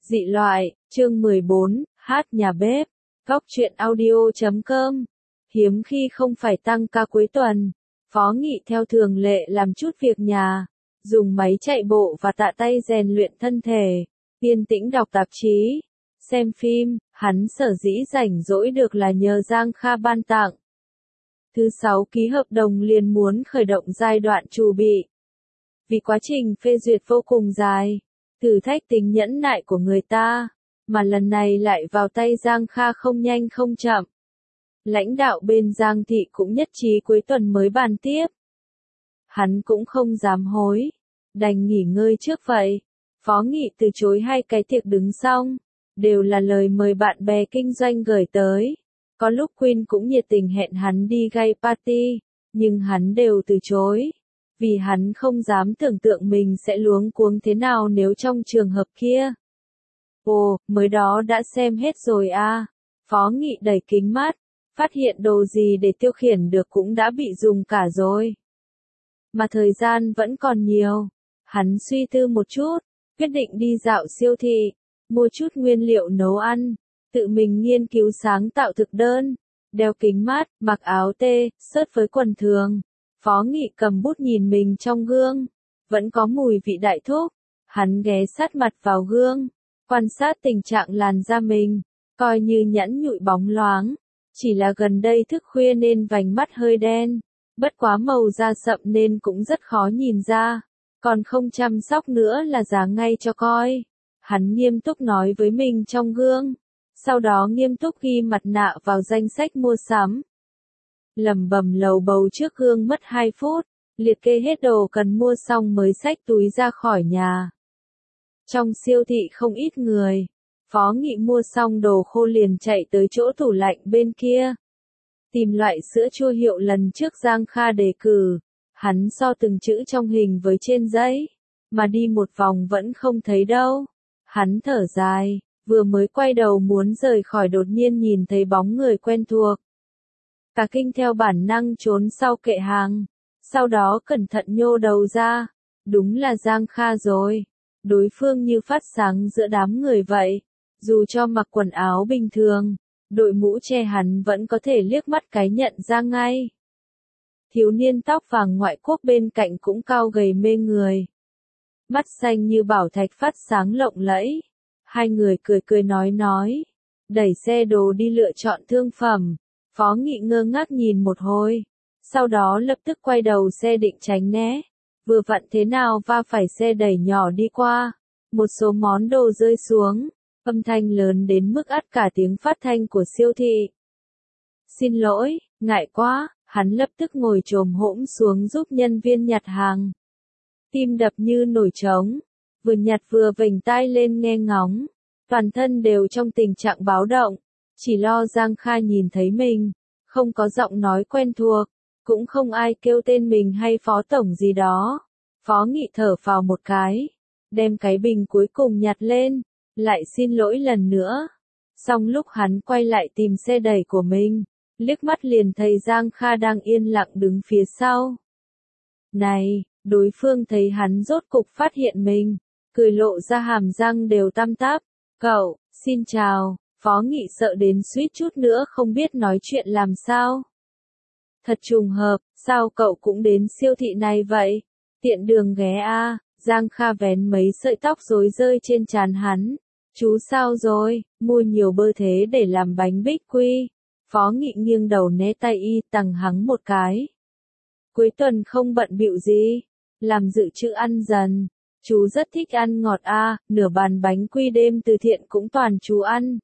Dị loại, chương 14, hát nhà bếp, góc truyện audio.com. Hiếm khi không phải tăng ca cuối tuần, Phó Nghị theo thường lệ làm chút việc nhà, dùng máy chạy bộ và tạ tay rèn luyện thân thể, yên tĩnh đọc tạp chí, xem phim. Hắn sở dĩ rảnh rỗi được là nhờ Giang Kha ban tặng. Thứ 6 ký hợp đồng liền muốn khởi động giai đoạn chuẩn bị. Vì quá trình phê duyệt vô cùng dài, thử thách tính nhẫn nại của người ta, mà lần này lại vào tay Giang Kha không nhanh không chậm. Lãnh đạo bên Giang Thị cũng nhất trí cuối tuần mới bàn tiếp. Hắn cũng không dám hối, đành nghỉ ngơi trước vậy. Phó Nghị từ chối 2 cái tiệc đứng xong, đều là lời mời bạn bè kinh doanh gửi tới. Có lúc Queen cũng nhiệt tình hẹn hắn đi gay party, nhưng hắn đều từ chối. Vì hắn không dám tưởng tượng mình sẽ luống cuống thế nào nếu trong trường hợp kia. Ồ, mới đó đã xem hết rồi à. Phó Nghị đẩy kính mắt, phát hiện đồ gì để tiêu khiển được cũng đã bị dùng cả rồi. Mà thời gian vẫn còn nhiều. Hắn suy tư một chút, quyết định đi dạo siêu thị, mua chút nguyên liệu nấu ăn, tự mình nghiên cứu sáng tạo thực đơn, đeo kính mát, mặc áo tê, sớt với quần thường. Phó Nghị cầm bút nhìn mình trong gương, vẫn có mùi vị đại thúc. Hắn ghé sát mặt vào gương, quan sát tình trạng làn da mình, coi như nhẵn nhụi bóng loáng. Chỉ là gần đây thức khuya nên vành mắt hơi đen, bất quá màu da sậm nên cũng rất khó nhìn ra, còn không chăm sóc nữa là già ngay cho coi. Hắn nghiêm túc nói với mình trong gương, sau đó nghiêm túc ghi mặt nạ vào danh sách mua sắm. Lẩm bẩm lầu bầu trước gương mất 2 phút, liệt kê hết đồ cần mua xong mới xách túi ra khỏi nhà. Trong siêu thị không ít người, Phó Nghị mua xong đồ khô liền chạy tới chỗ tủ lạnh bên kia. Tìm loại sữa chua hiệu lần trước Giang Kha đề cử, hắn so từng chữ trong hình với trên giấy, mà đi một vòng vẫn không thấy đâu. Hắn thở dài, vừa mới quay đầu muốn rời khỏi đột nhiên nhìn thấy bóng người quen thuộc. Cả kinh theo bản năng trốn sau kệ hàng, sau đó cẩn thận nhô đầu ra, đúng là Giang Kha rồi. Đối phương như phát sáng giữa đám người vậy, dù cho mặc quần áo bình thường, đội mũ che hắn vẫn có thể liếc mắt cái nhận ra ngay. Thiếu niên tóc vàng ngoại quốc bên cạnh cũng cao gầy mê người. Mắt xanh như bảo thạch phát sáng lộng lẫy. Hai người cười cười nói, đẩy xe đồ đi lựa chọn thương phẩm. Phó Nghị ngơ ngác nhìn một hồi, sau đó lập tức quay đầu xe định tránh né. Vừa vặn thế nào va phải xe đẩy nhỏ đi qua, một số món đồ rơi xuống, âm thanh lớn đến mức át cả tiếng phát thanh của siêu thị. Xin lỗi, ngại quá, hắn lập tức ngồi chồm hổm xuống giúp nhân viên nhặt hàng. Tim đập như nổi trống, vừa nhặt vừa vểnh tai lên nghe ngóng, toàn thân đều trong tình trạng báo động, chỉ lo Giang Kha nhìn thấy mình, không có giọng nói quen thuộc, cũng không ai kêu tên mình hay Phó Tổng gì đó. Phó Nghị thở phào một cái, đem cái bình cuối cùng nhặt lên, lại xin lỗi lần nữa. Xong lúc hắn quay lại tìm xe đẩy của mình, liếc mắt liền thấy Giang Kha đang yên lặng đứng phía sau. Này, đối phương thấy hắn rốt cục phát hiện mình, cười lộ ra hàm răng đều tăm tắp. Cậu, xin chào. Phó Nghị sợ đến suýt chút nữa không biết nói chuyện làm sao. Thật trùng hợp, sao cậu cũng đến siêu thị này vậy? Tiện đường ghé à. Giang Kha vén mấy sợi tóc rối rơi trên trán hắn. Chú sao rồi, mua nhiều bơ thế để làm bánh bích quy. Phó Nghị nghiêng đầu né tay y tằng hắng một cái. Cuối tuần không bận bịu gì, làm dự trữ ăn dần. Chú rất thích ăn ngọt à, nửa bàn bánh quy đêm từ thiện cũng toàn chú ăn.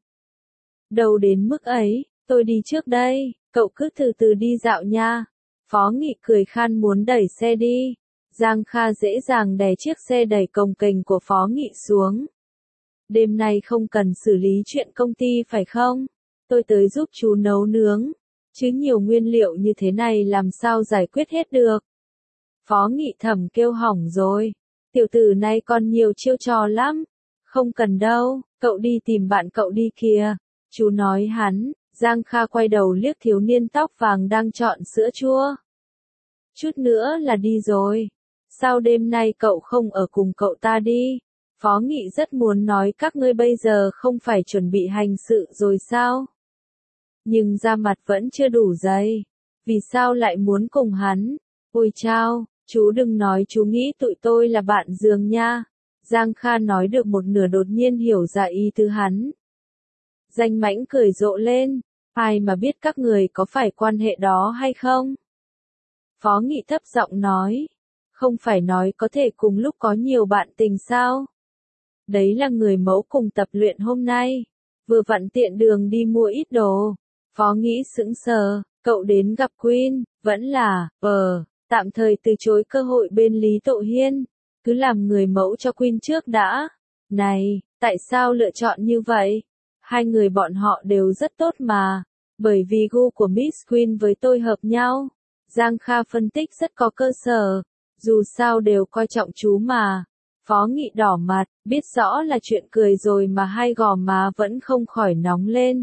Đâu đến mức ấy, tôi đi trước đây, cậu cứ từ từ đi dạo nha. Phó Nghị cười khan muốn đẩy xe đi. Giang Kha dễ dàng đè chiếc xe đẩy cồng kềnh của Phó Nghị xuống. Đêm nay không cần xử lý chuyện công ty phải không? Tôi tới giúp chú nấu nướng. Chứ nhiều nguyên liệu như thế này làm sao giải quyết hết được. Phó Nghị thầm kêu hỏng rồi. Tiểu tử này còn nhiều chiêu trò lắm. Không cần đâu, cậu đi tìm bạn cậu đi kìa. Chú nói hắn. Giang Kha quay đầu liếc thiếu niên tóc vàng đang chọn sữa chua. Chút nữa là đi rồi. Sao đêm nay cậu không ở cùng cậu ta đi? Phó Nghị rất muốn nói các ngươi bây giờ không phải chuẩn bị hành sự rồi sao? Nhưng da mặt vẫn chưa đủ dày. Vì sao lại muốn cùng hắn? Ôi chao, chú đừng nói chú nghĩ tụi tôi là bạn giường nha. Giang Kha nói được một nửa đột nhiên hiểu ra ý tứ hắn. Danh Mãnh cười rộ lên, ai mà biết các người có phải quan hệ đó hay không? Phó Nghị thấp giọng nói, không phải nói có thể cùng lúc có nhiều bạn tình sao? Đấy là người mẫu cùng tập luyện hôm nay, vừa vặn tiện đường đi mua ít đồ. Phó Nghị sững sờ, cậu đến gặp Queen, vẫn là, tạm thời từ chối cơ hội bên Lý Tộ Hiên, cứ làm người mẫu cho Queen trước đã. Này, tại sao lựa chọn như vậy? Hai người bọn họ đều rất tốt mà, bởi vì gu của Miss Queen với tôi hợp nhau. Giang Kha phân tích rất có cơ sở, dù sao đều coi trọng chú mà. Phó Nghị đỏ mặt, biết rõ là chuyện cười rồi mà hai gò má vẫn không khỏi nóng lên.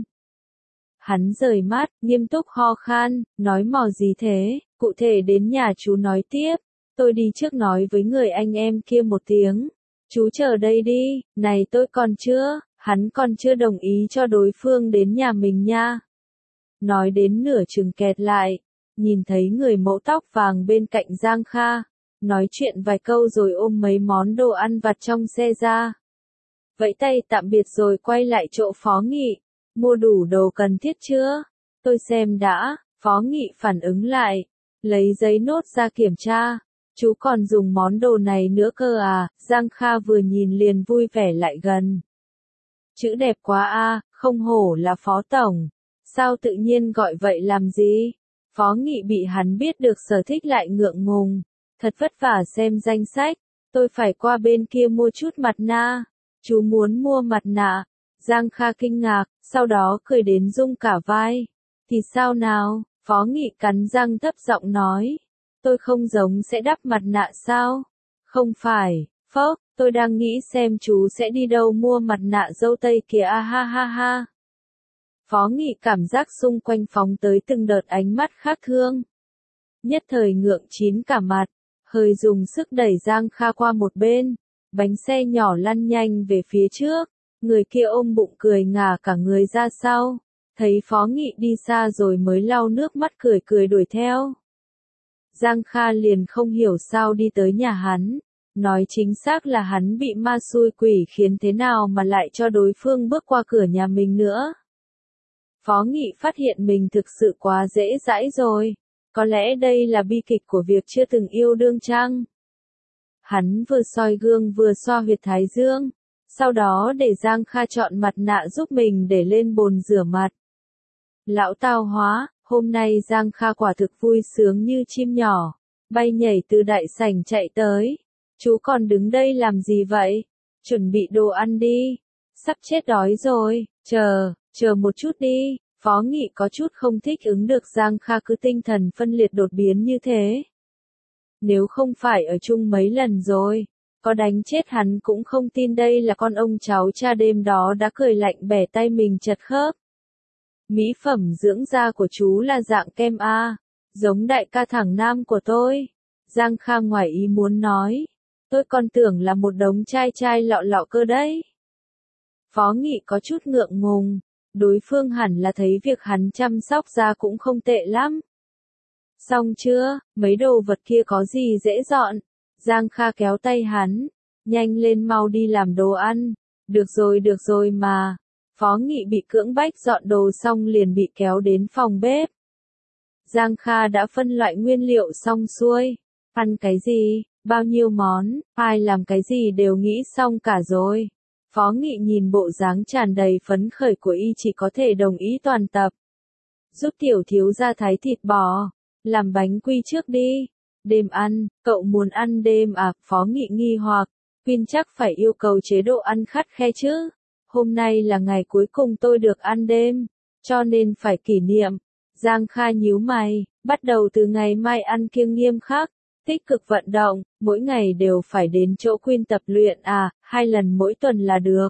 Hắn rời mắt, nghiêm túc ho khan, nói mò gì thế, cụ thể đến nhà chú nói tiếp, tôi đi trước nói với người anh em kia một tiếng. Chú chờ đây đi, này tôi còn chưa, hắn còn chưa đồng ý cho đối phương đến nhà mình nha. Nói đến nửa chừng kẹt lại, nhìn thấy người mẫu tóc vàng bên cạnh Giang Kha, nói chuyện vài câu rồi ôm mấy món đồ ăn vặt trong xe ra. Vẫy tay tạm biệt rồi quay lại chỗ Phó Nghị, mua đủ đồ cần thiết chưa? Tôi xem đã, Phó Nghị phản ứng lại, lấy giấy nốt ra kiểm tra. Chú còn dùng món đồ này nữa cơ à? Giang Kha vừa nhìn liền vui vẻ lại gần. Chữ đẹp quá a, không hổ là Phó Tổng. Sao tự nhiên gọi vậy làm gì? Phó Nghị bị hắn biết được sở thích lại ngượng ngùng. Thật vất vả xem danh sách, tôi phải qua bên kia mua chút mặt nạ. Chú muốn mua mặt nạ. Giang Kha kinh ngạc, sau đó cười đến rung cả vai. Thì sao nào? Phó Nghị cắn răng thấp giọng nói. Tôi không giống sẽ đắp mặt nạ sao? Không phải, phốc, tôi đang nghĩ xem chú sẽ đi đâu mua mặt nạ dâu tây kìa a ha ha ha. Phó Nghị cảm giác xung quanh phóng tới từng đợt ánh mắt khác thương. Nhất thời ngượng chín cả mặt, hơi dùng sức đẩy Giang Kha qua một bên, bánh xe nhỏ lăn nhanh về phía trước, người kia ôm bụng cười ngả cả người ra sau, thấy Phó Nghị đi xa rồi mới lau nước mắt cười cười đuổi theo. Giang Kha liền không hiểu sao đi tới nhà hắn, nói chính xác là hắn bị ma xui quỷ khiến thế nào mà lại cho đối phương bước qua cửa nhà mình nữa. Phó Nghị phát hiện mình thực sự quá dễ dãi rồi, có lẽ đây là bi kịch của việc chưa từng yêu đương chăng? Hắn vừa soi gương vừa xoa huyệt thái dương, sau đó để Giang Kha chọn mặt nạ giúp mình để lên bồn rửa mặt. Lão tao hóa, hôm nay Giang Kha quả thực vui sướng như chim nhỏ, bay nhảy từ đại sảnh chạy tới. Chú còn đứng đây làm gì vậy? Chuẩn bị đồ ăn đi. Sắp chết đói rồi, chờ một chút đi. Phó Nghị có chút không thích ứng được Giang Kha cứ tinh thần phân liệt đột biến như thế. Nếu không phải ở chung mấy lần rồi, có đánh chết hắn cũng không tin đây là con ông cháu cha đêm đó đã cười lạnh bẻ tay mình chật khớp. Mỹ phẩm dưỡng da của chú là dạng kem A, giống đại ca thẳng nam của tôi. Giang Kha ngoài ý muốn nói, tôi còn tưởng là một đống chai chai lọ lọ cơ đấy. Phó Nghị có chút ngượng ngùng, đối phương hẳn là thấy việc hắn chăm sóc da cũng không tệ lắm. Xong chưa, mấy đồ vật kia có gì dễ dọn? Giang Kha kéo tay hắn, nhanh lên mau đi làm đồ ăn. Được rồi mà. Phó Nghị bị cưỡng bách dọn đồ xong liền bị kéo đến phòng bếp. Giang Kha đã phân loại nguyên liệu xong xuôi. Ăn cái gì, bao nhiêu món, ai làm cái gì đều nghĩ xong cả rồi. Phó Nghị nhìn bộ dáng tràn đầy phấn khởi của y chỉ có thể đồng ý toàn tập. Giúp tiểu thiếu gia thái thịt bò, làm bánh quy trước đi. Đêm ăn, cậu muốn ăn đêm à? Phó Nghị nghi hoặc, Queen chắc phải yêu cầu chế độ ăn khắt khe chứ. Hôm nay là ngày cuối cùng tôi được ăn đêm, cho nên phải kỷ niệm. Giang Kha nhíu mày, bắt đầu từ ngày mai ăn kiêng nghiêm khắc, tích cực vận động, mỗi ngày đều phải đến chỗ Queen tập luyện à, 2 lần mỗi tuần là được.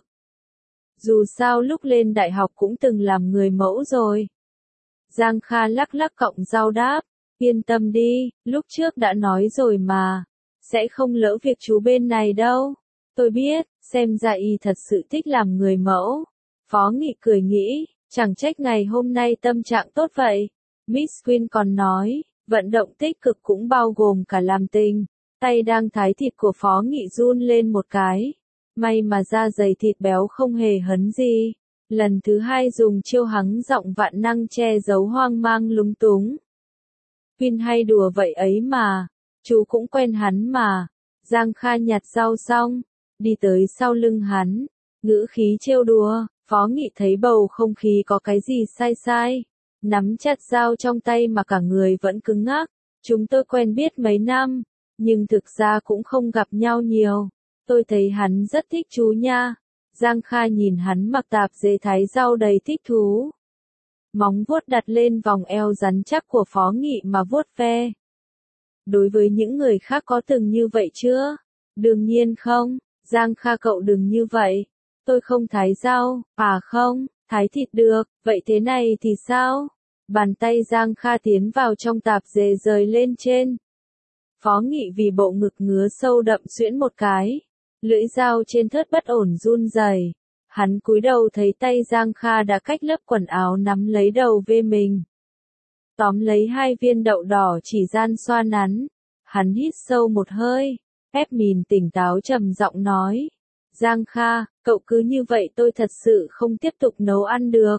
Dù sao lúc lên đại học cũng từng làm người mẫu rồi. Giang Kha lắc lắc cọng rau đáp, yên tâm đi, lúc trước đã nói rồi mà, sẽ không lỡ việc chú bên này đâu. Tôi biết, xem ra y thật sự thích làm người mẫu. Phó Nghị cười nghĩ, chẳng trách ngày hôm nay tâm trạng tốt vậy. Miss Queen còn nói, vận động tích cực cũng bao gồm cả làm tình. Tay đang thái thịt của Phó Nghị run lên một cái. May mà da dày thịt béo không hề hấn gì. Lần thứ hai dùng chiêu hắng giọng vạn năng che giấu hoang mang lúng túng. Queen hay đùa vậy ấy mà. Chú cũng quen hắn mà. Giang Kha nhặt rau xong, đi tới sau lưng hắn. Ngữ khí trêu đùa, Phó Nghị thấy bầu không khí có cái gì sai sai. Nắm chặt dao trong tay mà cả người vẫn cứng ngắc. Chúng tôi quen biết mấy năm, nhưng thực ra cũng không gặp nhau nhiều. Tôi thấy hắn rất thích chú nha. Giang Kha nhìn hắn mặc tạp dề thái rau đầy thích thú. Móng vuốt đặt lên vòng eo rắn chắc của Phó Nghị mà vuốt ve. Đối với những người khác có từng như vậy chưa? Đương nhiên không. Giang Kha cậu đừng như vậy. Tôi không thái rau. À không, thái thịt được. Vậy thế này thì sao? Bàn tay Giang Kha tiến vào trong tạp dề rời lên trên. Phó Nghị vì bộ ngực ngứa sâu đậm xuyễn một cái. Lưỡi dao trên thớt bất ổn run rẩy. Hắn cúi đầu thấy tay Giang Kha đã cách lớp quần áo nắm lấy đầu vê mình. Tóm lấy hai viên đậu đỏ chỉ gian xoa nắn. Hắn hít sâu một hơi, ép mình tỉnh táo trầm giọng nói. Giang Kha, cậu cứ như vậy tôi thật sự không tiếp tục nấu ăn được.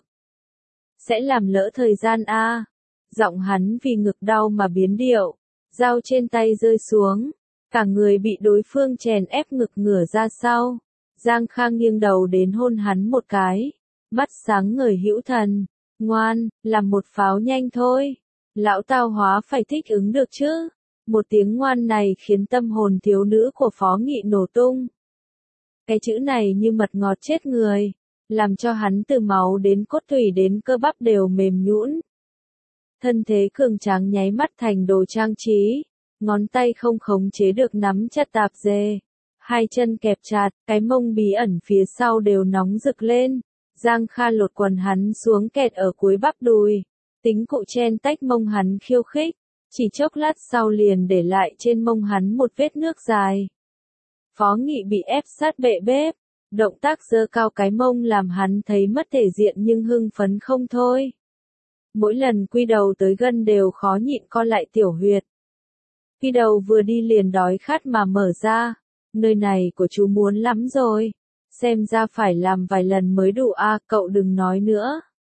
Sẽ làm lỡ thời gian a. Giọng hắn vì ngực đau mà biến điệu. Dao trên tay rơi xuống. Cả người bị đối phương chèn ép ngực ngửa ra sau. Giang Kha nghiêng đầu đến hôn hắn một cái. Mắt sáng ngời hữu thần. Ngoan, làm một pháo nhanh thôi. Lão tao hóa phải thích ứng được chứ. Một tiếng ngoan này khiến tâm hồn thiếu nữ của Phó Nghị nổ tung. Cái chữ này như mật ngọt chết người. Làm cho hắn từ máu đến cốt tủy đến cơ bắp đều mềm nhũn. Thân thế cường tráng nháy mắt thành đồ trang trí. Ngón tay không khống chế được nắm chặt tạp dề. Hai chân kẹp chặt, cái mông bí ẩn phía sau đều nóng rực lên. Giang Kha lột quần hắn xuống kẹt ở cuối bắp đùi. Tính cụ chen tách mông hắn khiêu khích. Chỉ chốc lát sau liền để lại trên mông hắn một vết nước dài. Phó Nghị bị ép sát bệ bếp. Động tác giơ cao cái mông làm hắn thấy mất thể diện nhưng hưng phấn không thôi. Mỗi lần quy đầu tới gần đều khó nhịn co lại tiểu huyệt. Quy đầu vừa đi liền đói khát mà mở ra. Nơi này của chú muốn lắm rồi. Xem ra phải làm vài lần mới đủ a, cậu đừng nói nữa.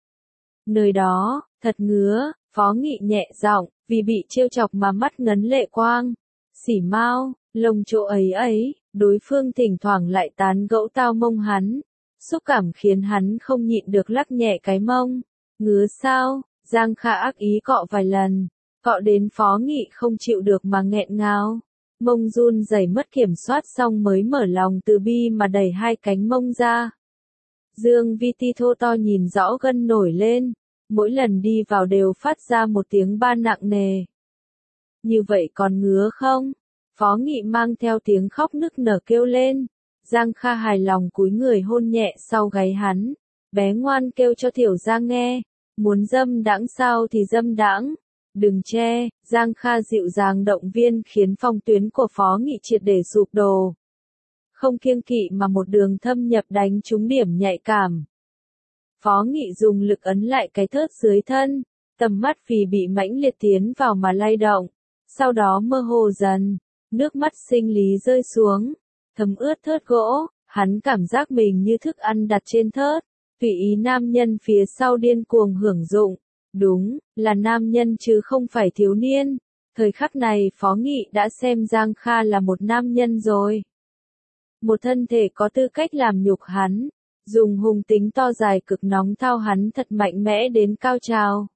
Nơi đó, thật ngứa, Phó Nghị nhẹ giọng, vì bị trêu chọc mà mắt ngấn lệ quang. Xỉ mau, lông chỗ ấy ấy, đối phương thỉnh thoảng lại tán gẫu tao mông hắn. Xúc cảm khiến hắn không nhịn được lắc nhẹ cái mông. Ngứa sao? Giang Kha ác ý cọ vài lần. Cọ đến Phó Nghị không chịu được mà nghẹn ngào. Mông run rẩy mất kiểm soát xong mới mở lòng từ bi mà đẩy hai cánh mông ra. Dương Vi Ti thô to nhìn rõ gân nổi lên. Mỗi lần đi vào đều phát ra một tiếng ba nặng nề. Như vậy còn ngứa không? Phó Nghị mang theo tiếng khóc nức nở kêu lên. Giang Kha hài lòng cúi người hôn nhẹ sau gáy hắn. Bé ngoan kêu cho Thiểu Giang nghe. Muốn dâm đãng sao thì dâm đãng. Đừng che, Giang Kha dịu dàng động viên khiến phong tuyến của Phó Nghị triệt để sụp đổ. Không kiêng kỵ mà một đường thâm nhập đánh trúng điểm nhạy cảm. Phó Nghị dùng lực ấn lại cái thớt dưới thân, tầm mắt vì bị mãnh liệt tiến vào mà lay động. Sau đó mơ hồ dần, nước mắt sinh lý rơi xuống, thấm ướt thớt gỗ, hắn cảm giác mình như thức ăn đặt trên thớt. Tùy ý nam nhân phía sau điên cuồng hưởng dụng. Đúng, là nam nhân chứ không phải thiếu niên. Thời khắc này Phó Nghị đã xem Giang Kha là một nam nhân rồi. Một thân thể có tư cách làm nhục hắn. Dùng hung tính to dài cực nóng thao hắn thật mạnh mẽ đến cao trào.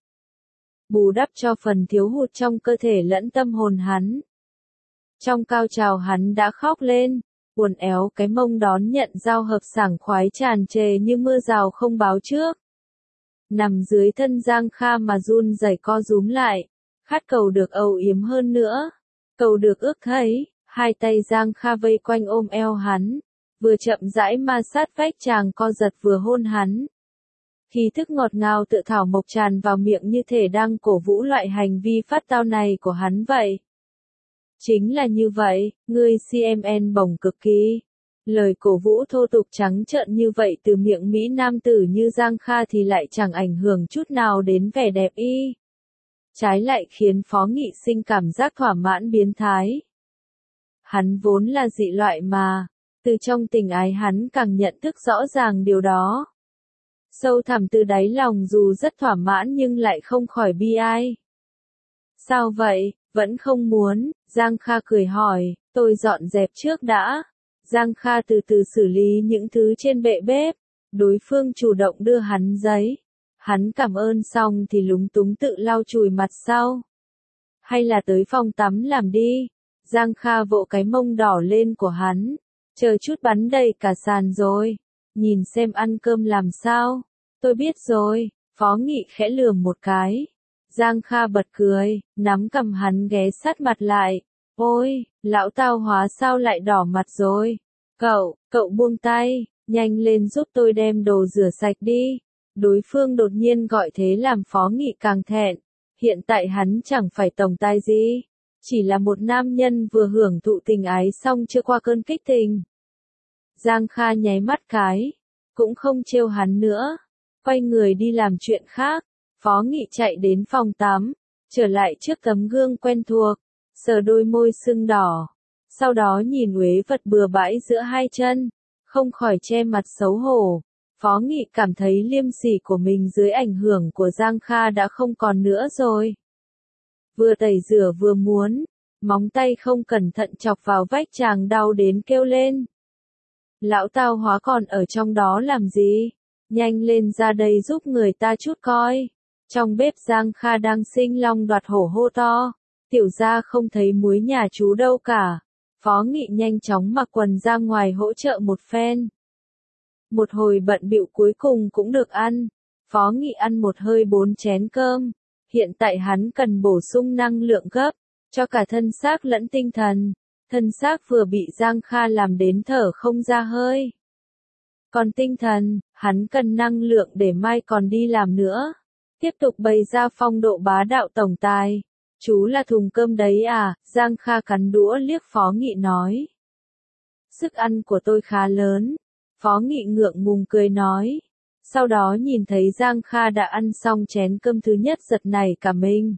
Bù đắp cho phần thiếu hụt trong cơ thể lẫn tâm hồn hắn. Trong cao trào hắn đã khóc lên. Uốn éo cái mông đón nhận giao hợp sảng khoái tràn trề như mưa rào không báo trước. Nằm dưới thân Giang Kha mà run rẩy co rúm lại. Khát cầu được âu yếm hơn nữa. Cầu được ước thấy. Hai tay Giang Kha vây quanh ôm eo hắn. Vừa chậm rãi ma sát vách chàng co giật vừa hôn hắn. Khí thức ngọt ngào tự thảo mộc tràn vào miệng như thể đang cổ vũ loại hành vi phát tao này của hắn vậy. Chính là như vậy, ngươi CMN bổng cực kỳ. Lời cổ vũ thô tục trắng trợn như vậy từ miệng Mỹ nam tử như Giang Kha thì lại chẳng ảnh hưởng chút nào đến vẻ đẹp y. Trái lại khiến Phó Nghị sinh cảm giác thỏa mãn biến thái. Hắn vốn là dị loại mà, từ trong tình ái hắn càng nhận thức rõ ràng điều đó. Sâu thẳm từ đáy lòng dù rất thỏa mãn nhưng lại không khỏi bi ai. Sao vậy, vẫn không muốn, Giang Kha cười hỏi, tôi dọn dẹp trước đã. Giang Kha từ từ xử lý những thứ trên bệ bếp, đối phương chủ động đưa hắn giấy. Hắn cảm ơn xong thì lúng túng tự lau chùi mặt sau. Hay là tới phòng tắm làm đi. Giang Kha vỗ cái mông đỏ lên của hắn. Chờ chút bắn đầy cả sàn rồi. Nhìn xem ăn cơm làm sao. Tôi biết rồi. Phó Nghị khẽ lườm một cái. Giang Kha bật cười, nắm cầm hắn ghé sát mặt lại. Ôi, lão tao hóa sao lại đỏ mặt rồi. Cậu buông tay, nhanh lên giúp tôi đem đồ rửa sạch đi. Đối phương đột nhiên gọi thế làm Phó Nghị càng thẹn. Hiện tại hắn chẳng phải tổng tài gì. Chỉ là một nam nhân vừa hưởng thụ tình ái xong chưa qua cơn kích tình. Giang Kha nháy mắt cái. Cũng không trêu hắn nữa. Quay người đi làm chuyện khác. Phó Nghị chạy đến phòng tắm. Trở lại trước tấm gương quen thuộc. Sờ đôi môi sưng đỏ. Sau đó nhìn uế vật bừa bãi giữa hai chân. Không khỏi che mặt xấu hổ. Phó Nghị cảm thấy liêm sỉ của mình dưới ảnh hưởng của Giang Kha đã không còn nữa rồi. Vừa tẩy rửa vừa muốn, móng tay không cẩn thận chọc vào vách chàng đau đến kêu lên. Lão tao hóa còn ở trong đó làm gì? Nhanh lên ra đây giúp người ta chút coi. Trong bếp Giang Kha đang sinh long đoạt hổ hô to. Tiểu gia không thấy muối nhà chú đâu cả. Phó Nghị nhanh chóng mặc quần ra ngoài hỗ trợ một phen. Một hồi bận bịu cuối cùng cũng được ăn. Phó Nghị ăn một hơi 4 chén cơm. Hiện tại hắn cần bổ sung năng lượng gấp, cho cả thân xác lẫn tinh thần. Thân xác vừa bị Giang Kha làm đến thở không ra hơi. Còn tinh thần, hắn cần năng lượng để mai còn đi làm nữa. Tiếp tục bày ra phong độ bá đạo tổng tài. Chú là thùng cơm đấy à, Giang Kha cắn đũa liếc Phó Nghị nói. Sức ăn của tôi khá lớn. Phó Nghị ngượng ngùng cười nói. Sau đó nhìn thấy Giang Kha đã ăn xong chén cơm thứ nhất giật nảy cả mình.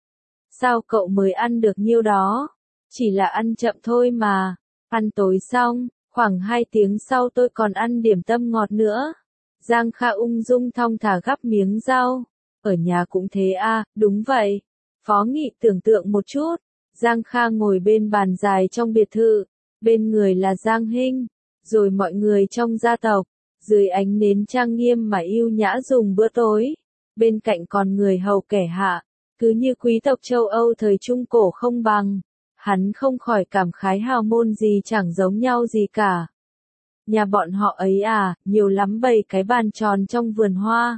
Sao cậu mới ăn được nhiêu đó? Chỉ là ăn chậm thôi mà. Ăn tối xong, khoảng 2 tiếng sau tôi còn ăn điểm tâm ngọt nữa. Giang Kha ung dung thong thả gắp miếng rau. Ở nhà cũng thế à, đúng vậy. Phó Nghị tưởng tượng một chút. Giang Kha ngồi bên bàn dài trong biệt thự. Bên người là Giang Hinh. Rồi mọi người trong gia tộc. Dưới ánh nến trang nghiêm mà yêu nhã dùng bữa tối. Bên cạnh còn người hầu kẻ hạ. Cứ như quý tộc châu Âu thời Trung Cổ không bằng. Hắn không khỏi cảm khái hào môn gì chẳng giống nhau gì cả. Nhà bọn họ ấy à, nhiều lắm 7 cái bàn tròn trong vườn hoa.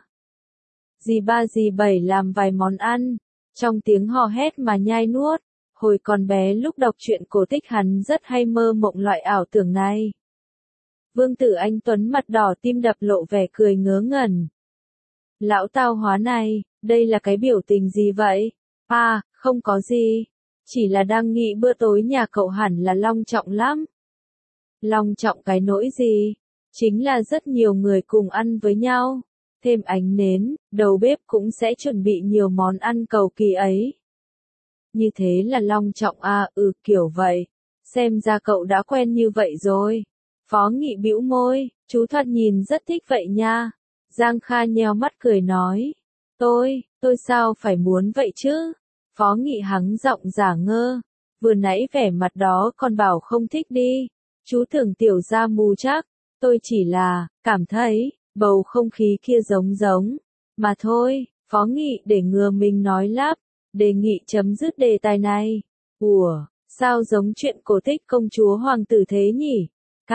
Dì ba dì bảy làm vài món ăn. Trong tiếng hò hét mà nhai nuốt. Hồi còn bé lúc đọc truyện cổ tích hắn rất hay mơ mộng loại ảo tưởng này. Vương tử anh Tuấn mặt đỏ tim đập lộ vẻ cười ngớ ngẩn. Lão tao hóa này, đây là cái biểu tình gì vậy? À, không có gì. Chỉ là đang nghĩ bữa tối nhà cậu hẳn là long trọng lắm. Long trọng cái nỗi gì? Chính là rất nhiều người cùng ăn với nhau. Thêm ánh nến, đầu bếp cũng sẽ chuẩn bị nhiều món ăn cầu kỳ ấy. Như thế là long trọng à, kiểu vậy. Xem ra cậu đã quen như vậy rồi. Phó Nghị bĩu môi, chú thoạt nhìn rất thích vậy nha. Giang Kha nheo mắt cười nói. Tôi sao phải muốn vậy chứ? Phó Nghị hắng giọng giả ngơ. Vừa nãy vẻ mặt đó còn bảo không thích đi. Chú tưởng tiểu gia mù chắc. Tôi chỉ là, cảm thấy, bầu không khí kia giống. Mà thôi, Phó Nghị để ngừa mình nói lắp. Đề nghị chấm dứt đề tài này. Ủa, sao giống chuyện cổ tích công chúa hoàng tử thế nhỉ?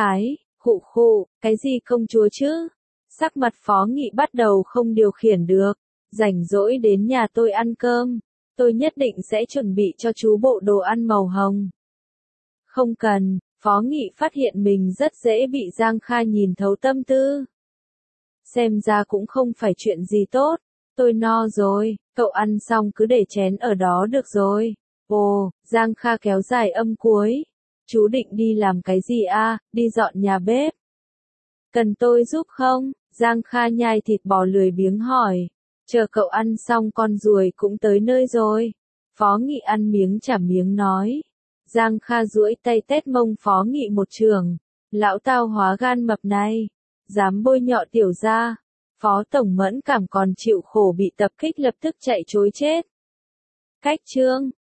Cái gì công chúa chứ? Sắc mặt Phó Nghị bắt đầu không điều khiển được. Rảnh rỗi đến nhà tôi ăn cơm. Tôi nhất định sẽ chuẩn bị cho chú bộ đồ ăn màu hồng. Không cần, Phó Nghị phát hiện mình rất dễ bị Giang Kha nhìn thấu tâm tư. Xem ra cũng không phải chuyện gì tốt. Tôi no rồi, cậu ăn xong cứ để chén ở đó được rồi. Ồ, Giang Kha kéo dài âm cuối. Chú định đi làm cái gì a? Đi dọn nhà bếp. Cần tôi giúp không? Giang Kha nhai thịt bò lười biếng hỏi. Chờ cậu ăn xong con ruồi cũng tới nơi rồi. Phó Nghị ăn miếng trả miếng nói. Giang Kha duỗi tay tét mông Phó Nghị một trường. Lão tao hóa gan mập này. Dám bôi nhọ tiểu gia. Phó Tổng Mẫn cảm còn chịu khổ bị tập kích lập tức chạy trối chết. Cách chương